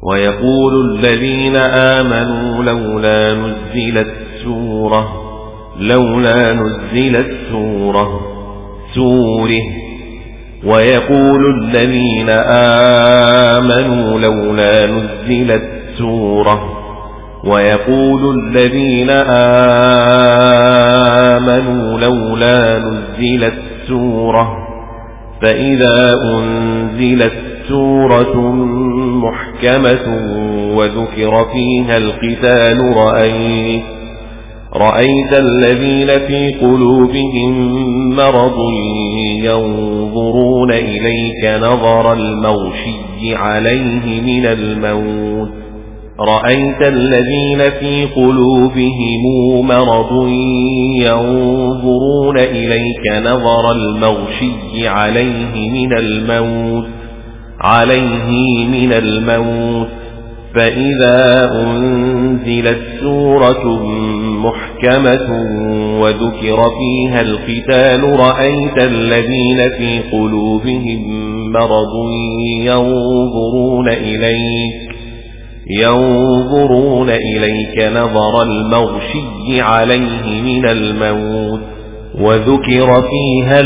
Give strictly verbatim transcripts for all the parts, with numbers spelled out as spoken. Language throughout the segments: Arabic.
ويقول الذين آمنوا لولا نزلت سورة لولا نزلت سورة سوره ويقول الذين آمنوا لولا نزلت سورة ويقول الذين آمنوا لولا نزلت سورة فإذا أنزلت سورة محكمة وذكر فيها القتال رأيت رأيت الذين في قلوبهم مرض ينظرون إليك نظر المغشي عليه من الموت رأيت الذين في قلوبهم مرض ينظرون إليك نظر المغشي عليه من الموت عليه من الموت فإذا أنزلت سورة محكمة وذكر فيها القتال رأيت الذين في قلوبهم مرض ينظرون إليك ينظرون إليك نظر المغشي عليه من الموت وذكر فيها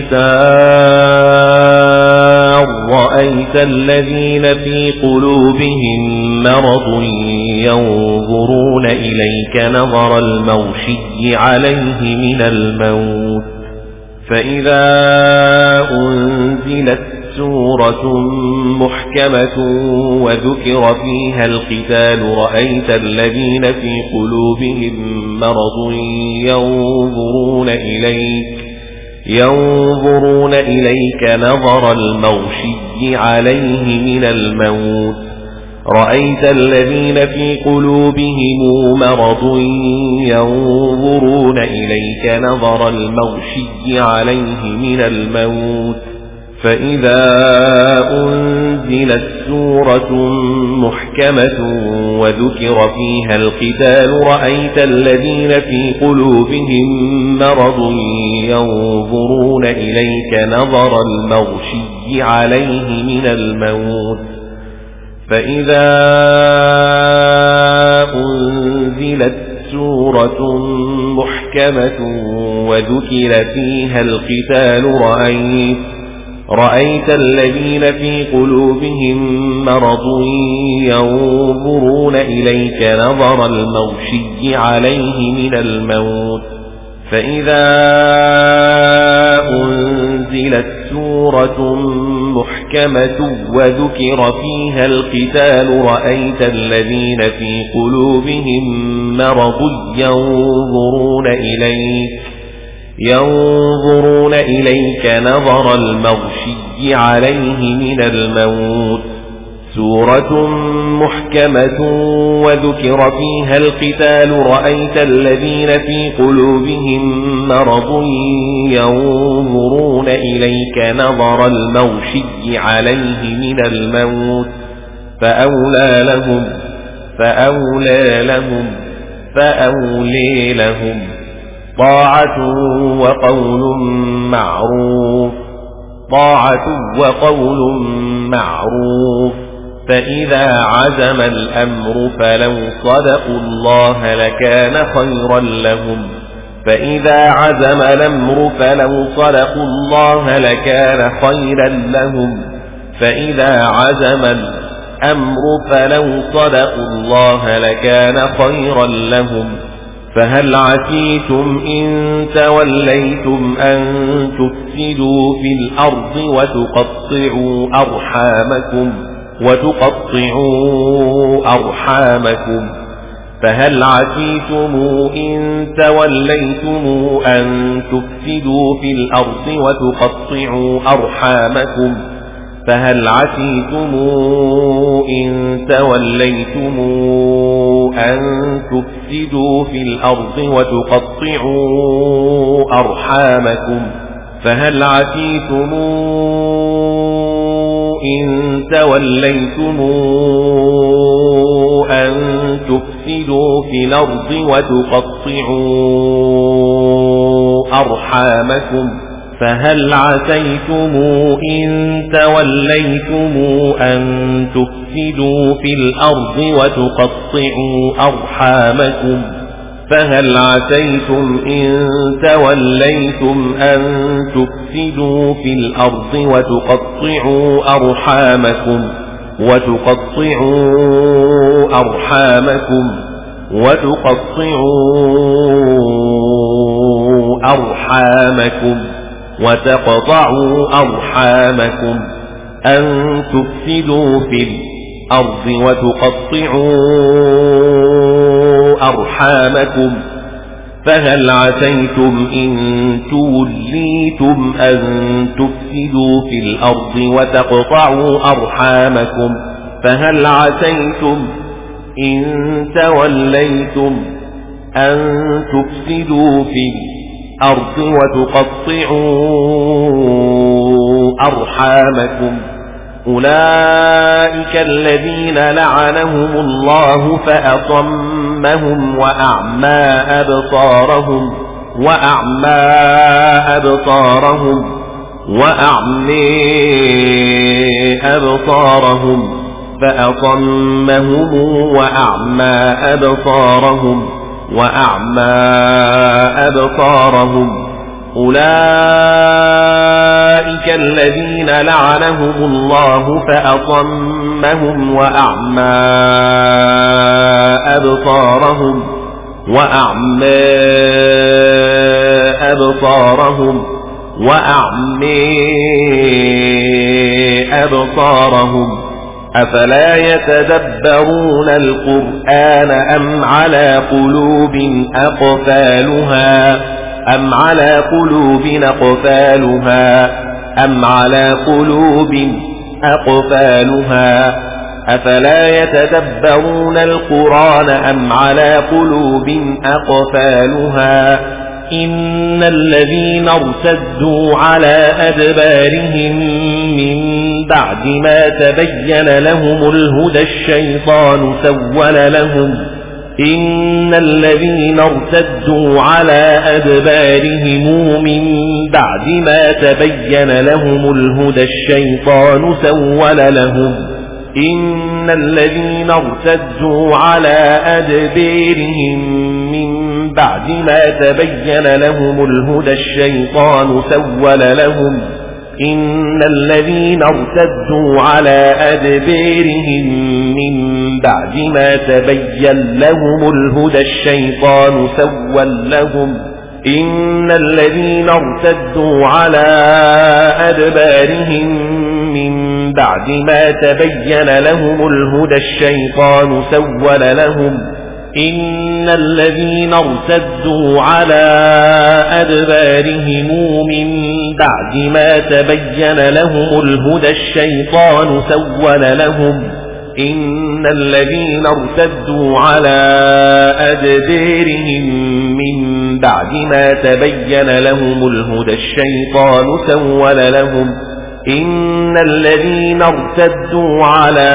القتال رأيت الذين في قلوبهم مرض ينظرون إليك نظر المغشي عليه من الموت فإذا أنزلت سورة محكمة وذكر فيها القتال رأيت الذين في قلوبهم مرض ينظرون إليك ينظرون إليك نظر المغشي عليه من الموت رأيت الذين في قلوبهم مرض ينظرون إليك نظر المغشي عليه من الموت فإذا أنزلت سورة محكمة وذكر فيها القتال رأيت الذين في قلوبهم مرض ينظرون إليك نظر المغشي عليه من الموت فإذا أنزلت سورة محكمة وذكر فيها القتال رأيت رأيت الذين في قلوبهم مرض ينظرون إليك نظر المغشي عليه من الموت فإذا أنزلت سورة محكمة وذكر فيها القتال رأيت الذين في قلوبهم مرض ينظرون إليك ينظرون إليك نظر المغشي عليه من الموت سورة محكمة وذكر فيها القتال رأيت الذين في قلوبهم مرض ينظرون إليك نظر المغشي عليه من الموت فأولى لهم فأولى لهم فأولي لهم طاعة وقول معروف طاعة وقول معروف فإذا عزم الأمر فلو صدقوا الله لكان خيرا لهم فإذا عزم الأمر فلو صدقوا الله لكان خيرا لهم فإذا عزم الأمر فلو صدقوا الله لكان خيرا لهم فهل عسيتم إن توليتم أن تفسدوا في الأرض وتقطعوا أرحامكم وتقطعوا أرحامكم فهل عسيتم إن توليتم أن تفسدوا في الأرض وتقطعوا أرحامكم فهل عسيتم إن توليتم أن تفسدوا في الأرض وتقطعوا أرحامكم فهل عسيتم إن توليتم أن تفسدوا في الأرض وتقطعوا أرحامكم فهل عسيتم إن توليتم أن تفسدوا في الأرض وتقطعوا أرحامكم فهل عسيتم إن توليتم أن تفسدوا في الأرض وتقطعوا أرحامكم وتقطعوا أرحامكم وتقطعوا أرحامكم وتقطعوا أرحامكم أن تفسدوا في الأرض وتقطعوا أرحامكم فهل عسيتم إن توليتم أن تفسدوا في الأرض وتقطعوا أرحامكم فهل عسيتم إن توليتم أن تفسدوا في الأرض وتقطعوا أرحامكم أولئك الذين لعنهم الله فأصمهم وأعمى أبصارهم وأعمى أبصارهم وأعمي أبصارهم فأصمهم وأعمى أبصارهم وأعمى أبصارهم أولئك الذين لعنهم الله فأصمهم وأعمى أبصارهم وأعمى أبصارهم وأعمي أبصارهم أفلا يتدبرون القرآن أم على قلوب أقفالها أم على قلوب أقفالها أم على قلوب أقفالها أفلا يتدبرون القرآن أم على قلوب أقفالها إن الذين ارتدوا على أدبارهم من بعد ما تبين لهم الهدى الشيطان سول لهم إن الذين ارتدوا على أدبارهم من بعد ما تبين لهم الهدى الشيطان سول لهم إن الذين ارتدوا على أدبارهم من بعد ما تبين لهم الهدى الشيطان سول لهم إن الذين ارتدوا على أدبارهم من بعد ما تبين لهم الهدى الشيطان سول لهم إن الذين ارتدوا على أدبارهم من بعد ما تبين لهم الهدى الشيطان سول لهم إن الذين ارتدوا على أدبارهم من بعد ما تبين لهم الهدى الشيطان سول لهم إن الذين ارتدوا على أدبارهم من بعد ما تبين لهم الهدى الشيطان سول لهم إن الذين ارتدوا على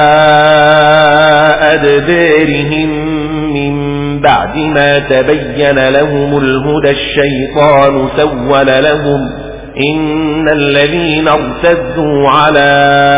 أدبارهم من بعد ما تبين لهم الهدى الشيطان سول لهم إن الذين ارتدوا على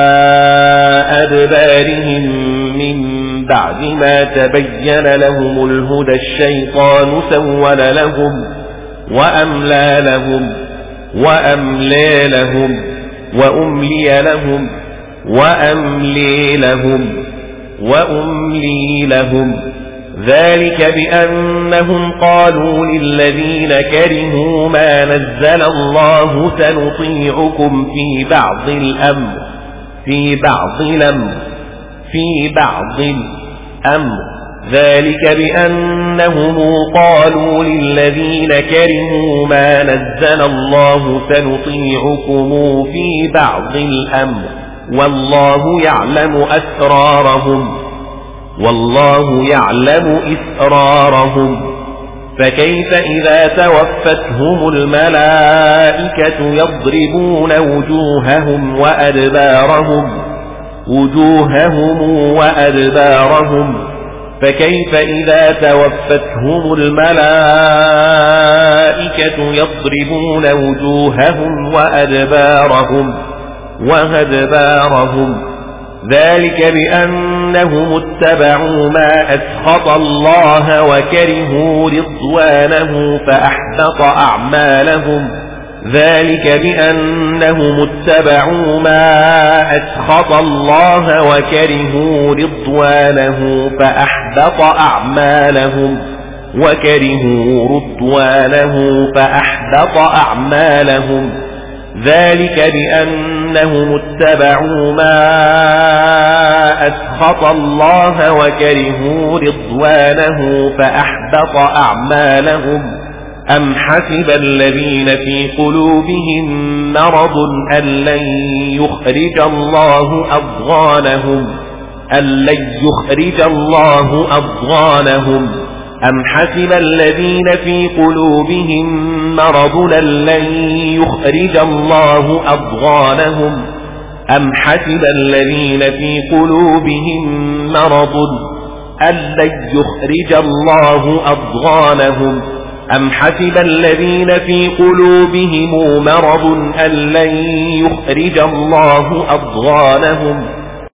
أدبارهم من بعد ما تبين لهم الهدى الشيطان سول لهم وأملى لهم وأملى لهم وأملي لهم وأملي لهم وأملي لهم ذلك بأنهم قالوا للذين كرهوا ما نزل الله سنطيعكم في بعض الأمر في بعض الأمر في بعض الأمر ذلك بأنهم قالوا للذين كرهوا ما نزل الله سنطيعكم في بعض الأمر والله يعلم أسرارهم والله يعلم إسرارهم فكيف إذا توفتهم الملائكة يضربون وجوههم وأدبارهم وجوههم وأدبارهم فكيف إذا توفتهم الملائكة يضربون وجوههم وأدبارهم وأدبارهم ذلك بأنهم اتبعوا ما أسخط الله وكرهوا رضوانه فأحبط أعمالهم ذلك بأنهم اتبعوا ما أسخط الله وكرهوا رضوانه فأحبط أعمالهم وكرهوا رضوانه فأحبط أعمالهم ذلك بأنهم اتبعوا ما أسخط الله وكرهوا رضوانه فأحبط أعمالهم أم حسب الذين في قلوبهم مرض أن لن يخرج الله أضغانهم أن لن يخرج الله أضغانهم أم حسب الذين في قلوبهم مرض أن لن يخرج الله أضغانهم أم حسب الذين في قلوبهم مرض أن لن يخرج الله أضغانهم أم حسب الذين في قلوبهم مرض أن لن يخرج الله أضغانهم